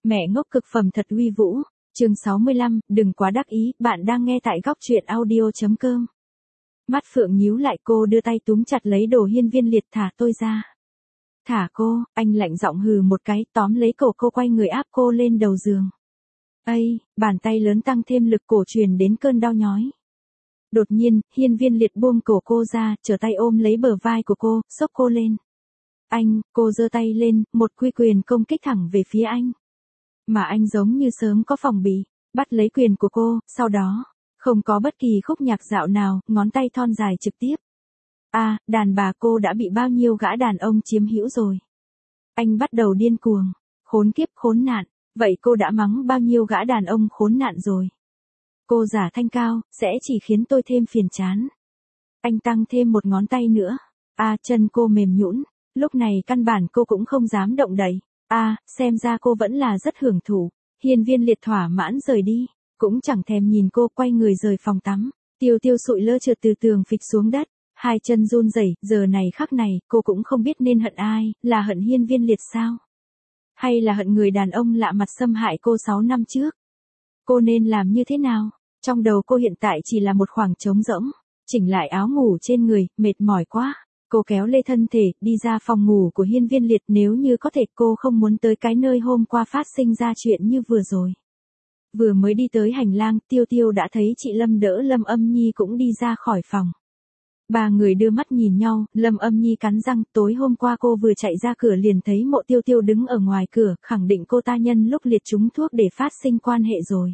Mẹ ngốc cực phẩm thật uy vũ. Chương 65, đừng quá đắc ý, bạn đang nghe tại góc truyện audio.com. Mắt Phượng nhíu lại, cô đưa tay túm chặt lấy đồ Hiên Viên Liệt. Thả tôi ra. Thả cô, anh lạnh giọng hừ một cái, tóm lấy cổ cô quay người áp cô lên đầu giường. Ây, bàn tay lớn tăng thêm lực, cổ truyền đến cơn đau nhói. Đột nhiên, Hiên Viên Liệt buông cổ cô ra, trở tay ôm lấy bờ vai của cô, xốc cô lên. Anh, cô giơ tay lên, một quy quyền công kích thẳng về phía anh. Mà anh giống như sớm có phòng bị, bắt lấy quyền của cô, sau đó, không có bất kỳ khúc nhạc dạo nào, ngón tay thon dài trực tiếp. Đàn bà, cô đã bị bao nhiêu gã đàn ông chiếm hữu rồi. Anh bắt đầu điên cuồng, khốn kiếp khốn nạn, vậy cô đã mắng bao nhiêu gã đàn ông khốn nạn rồi. Cô giả thanh cao, sẽ chỉ khiến tôi thêm phiền chán. Anh tăng thêm một ngón tay nữa. Chân cô mềm nhũn, lúc này căn bản cô cũng không dám động đậy. Xem ra cô vẫn là rất hưởng thụ. Hiên Viên Liệt thỏa mãn rời đi, cũng chẳng thèm nhìn cô, quay người rời phòng tắm. Tiêu Tiêu sụi lơ trượt từ tường phịch xuống đất, hai chân run rẩy. Giờ này khắc này, cô cũng không biết nên hận ai, là hận Hiên Viên Liệt sao? Hay là hận người đàn ông lạ mặt xâm hại cô 6 năm trước? Cô nên làm như thế nào? Trong đầu cô hiện tại chỉ là một khoảng trống rỗng. Chỉnh lại áo ngủ trên người, mệt mỏi quá. Cô kéo lê thân thể, đi ra phòng ngủ của Hiên Viên Liệt. Nếu như có thể, cô không muốn tới cái nơi hôm qua phát sinh ra chuyện như vừa rồi. Vừa mới đi tới hành lang, Tiêu Tiêu đã thấy chị Lâm đỡ Lâm Âm Nhi cũng đi ra khỏi phòng. Ba người đưa mắt nhìn nhau, Lâm Âm Nhi cắn răng, tối hôm qua cô vừa chạy ra cửa liền thấy Mộ Tiêu Tiêu đứng ở ngoài cửa, khẳng định cô ta nhân lúc liệt trúng thuốc để phát sinh quan hệ rồi.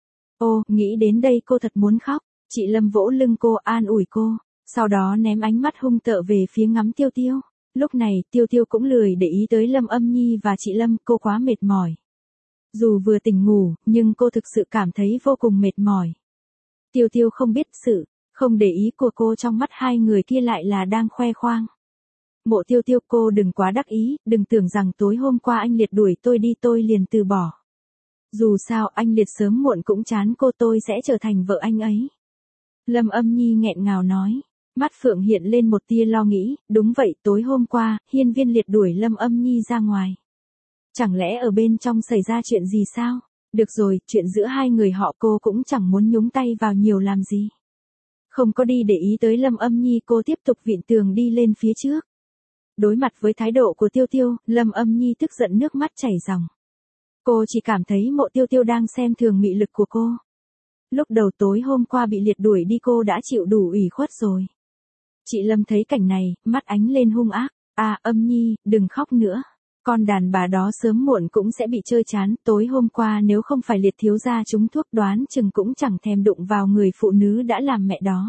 Nghĩ đến đây cô thật muốn khóc. Chị Lâm vỗ lưng cô, an ủi cô, sau đó ném ánh mắt hung tợn về phía ngắm Tiêu Tiêu. Lúc này, Tiêu Tiêu cũng lười để ý tới Lâm Âm Nhi và chị Lâm, cô quá mệt mỏi. Dù vừa tỉnh ngủ, nhưng cô thực sự cảm thấy vô cùng mệt mỏi. Tiêu Tiêu không biết sự không để ý của cô trong mắt hai người kia lại là đang khoe khoang. Mộ Tiêu Tiêu, cô đừng quá đắc ý, đừng tưởng rằng tối hôm qua anh Liệt đuổi tôi đi tôi liền từ bỏ. Dù sao anh Liệt sớm muộn cũng chán cô, tôi sẽ trở thành vợ anh ấy. Lâm Âm Nhi nghẹn ngào nói. Mắt Phượng hiện lên một tia lo nghĩ, đúng vậy, tối hôm qua, Hiên Viên Liệt đuổi Lâm Âm Nhi ra ngoài. Chẳng lẽ ở bên trong xảy ra chuyện gì sao? Được rồi, chuyện giữa hai người họ cô cũng chẳng muốn nhúng tay vào nhiều làm gì. Không có đi để ý tới Lâm Âm Nhi, cô tiếp tục vịn tường đi lên phía trước. Đối mặt với thái độ của Tiêu Tiêu, Lâm Âm Nhi tức giận nước mắt chảy ròng. Cô chỉ cảm thấy Mộ Tiêu Tiêu đang xem thường mị lực của cô. Lúc đầu tối hôm qua bị Liệt đuổi đi cô đã chịu đủ ủy khuất rồi. Chị Lâm thấy cảnh này, mắt ánh lên hung ác. Âm Nhi, đừng khóc nữa. Con đàn bà đó sớm muộn cũng sẽ bị chơi chán. Tối hôm qua nếu không phải Liệt thiếu gia trúng thuốc đoán chừng cũng chẳng thèm đụng vào người phụ nữ đã làm mẹ đó.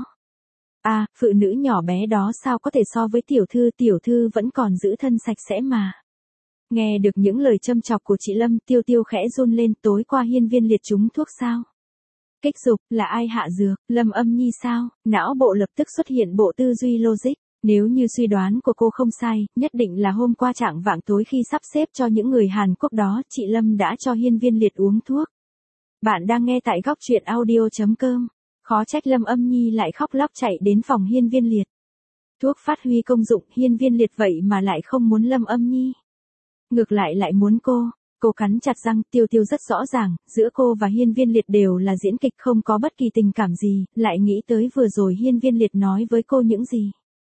Phụ nữ nhỏ bé đó sao có thể so với tiểu thư vẫn còn giữ thân sạch sẽ mà. Nghe được những lời châm chọc của chị Lâm, Tiêu Tiêu khẽ run lên. Tối qua Hiên Viên Liệt trúng thuốc sao? Kích dục, là ai hạ dược? Lâm Âm Nhi sao? Não bộ lập tức xuất hiện bộ tư duy logic. Nếu như suy đoán của cô không sai, nhất định là hôm qua chạng vạng tối khi sắp xếp cho những người Hàn Quốc đó, chị Lâm đã cho Hiên Viên Liệt uống thuốc. Bạn đang nghe tại góc truyện audio.com. Khó trách Lâm Âm Nhi lại khóc lóc chạy đến phòng Hiên Viên Liệt. Thuốc phát huy công dụng, Hiên Viên Liệt vậy mà lại không muốn Lâm Âm Nhi. Ngược lại muốn cô. Cô cắn chặt răng. Tiêu Tiêu rất rõ ràng, giữa cô và Hiên Viên Liệt đều là diễn kịch, không có bất kỳ tình cảm gì, lại nghĩ tới vừa rồi Hiên Viên Liệt nói với cô những gì.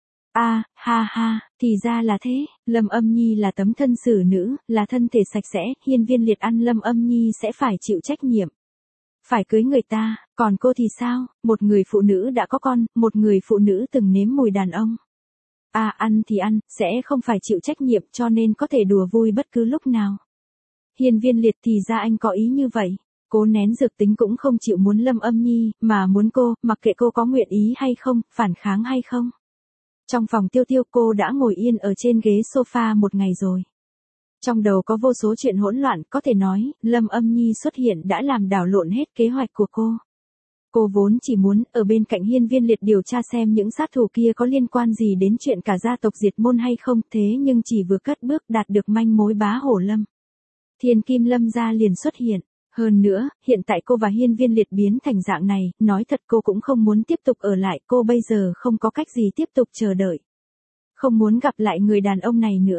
Thì ra là thế, Lâm Âm Nhi là tấm thân xử nữ, là thân thể sạch sẽ, Hiên Viên Liệt ăn Lâm Âm Nhi sẽ phải chịu trách nhiệm. Phải cưới người ta, còn cô thì sao? Một người phụ nữ đã có con, một người phụ nữ từng nếm mùi đàn ông. Ăn thì ăn, sẽ không phải chịu trách nhiệm cho nên có thể đùa vui bất cứ lúc nào. Hiên Viên Liệt thì ra anh có ý như vậy. Cố nén dược tính cũng không chịu muốn Lâm Âm Nhi, mà muốn cô, mặc kệ cô có nguyện ý hay không, phản kháng hay không. Trong phòng Tiêu Tiêu, cô đã ngồi yên ở trên ghế sofa một ngày rồi. Trong đầu có vô số chuyện hỗn loạn, có thể nói, Lâm Âm Nhi xuất hiện đã làm đảo lộn hết kế hoạch của cô. Cô vốn chỉ muốn ở bên cạnh Hiên Viên Liệt điều tra xem những sát thủ kia có liên quan gì đến chuyện cả gia tộc diệt môn hay không, thế nhưng chỉ vừa cất bước đạt được manh mối bá hổ Lâm Thiên Kim Lâm gia liền xuất hiện. Hơn nữa, hiện tại cô và Hiên Viên Liệt biến thành dạng này, nói thật cô cũng không muốn tiếp tục ở lại, cô bây giờ không có cách gì tiếp tục chờ đợi. Không muốn gặp lại người đàn ông này nữa.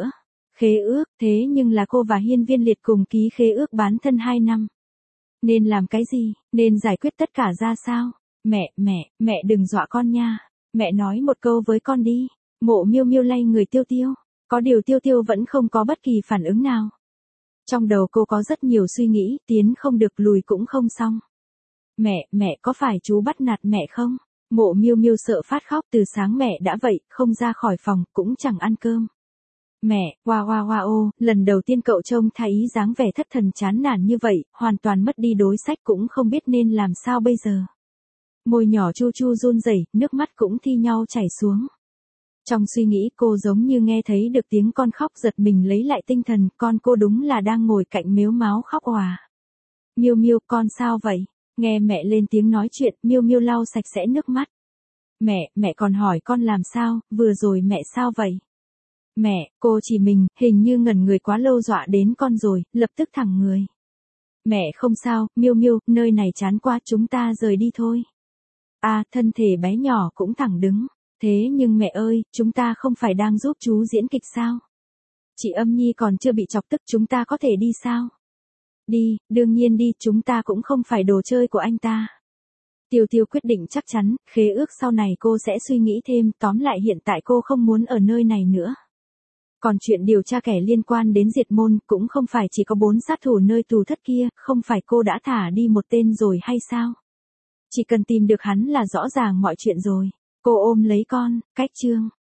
Khế ước, thế nhưng là cô và Hiên Viên Liệt cùng ký khế ước bán thân 2 năm. Nên làm cái gì, nên giải quyết tất cả ra sao? Mẹ đừng dọa con nha. Mẹ nói một câu với con đi. Mộ Miêu Miêu lay người Tiêu Tiêu. Có điều Tiêu Tiêu vẫn không có bất kỳ phản ứng nào. Trong đầu cô có rất nhiều suy nghĩ, tiến không được lùi cũng không xong. Mẹ có phải chú bắt nạt mẹ không? Mộ Miêu Miêu sợ phát khóc, từ sáng mẹ đã vậy, không ra khỏi phòng, cũng chẳng ăn cơm. Mẹ, wow, lần đầu tiên cậu trông thấy dáng vẻ thất thần chán nản như vậy, hoàn toàn mất đi đối sách cũng không biết nên làm sao bây giờ. Môi nhỏ chu chu run rẩy, nước mắt cũng thi nhau chảy xuống. Trong suy nghĩ cô giống như nghe thấy được tiếng con khóc, giật mình lấy lại tinh thần, con cô đúng là đang ngồi cạnh mếu máo khóc òa. Miêu Miêu, con sao vậy? Nghe mẹ lên tiếng nói chuyện, Miêu Miêu lau sạch sẽ nước mắt. Mẹ còn hỏi con làm sao, vừa rồi mẹ sao vậy? Mẹ, cô chỉ mình, hình như ngẩn người quá lâu dọa đến con rồi, lập tức thẳng người. Mẹ không sao, Miêu Miêu, nơi này chán quá, chúng ta rời đi thôi. À, thân thể bé nhỏ cũng thẳng đứng. Thế nhưng mẹ ơi, chúng ta không phải đang giúp chú diễn kịch sao? Chị Âm Nhi còn chưa bị chọc tức, chúng ta có thể đi sao? Đi, đương nhiên đi, chúng ta cũng không phải đồ chơi của anh ta. Tiêu Tiêu quyết định chắc chắn, khế ước sau này cô sẽ suy nghĩ thêm, tóm lại hiện tại cô không muốn ở nơi này nữa. Còn chuyện điều tra kẻ liên quan đến diệt môn cũng không phải chỉ có 4 sát thủ nơi tù thất kia, không phải cô đã thả đi một tên rồi hay sao? Chỉ cần tìm được hắn là rõ ràng mọi chuyện rồi. Cô ôm lấy con, cách chương.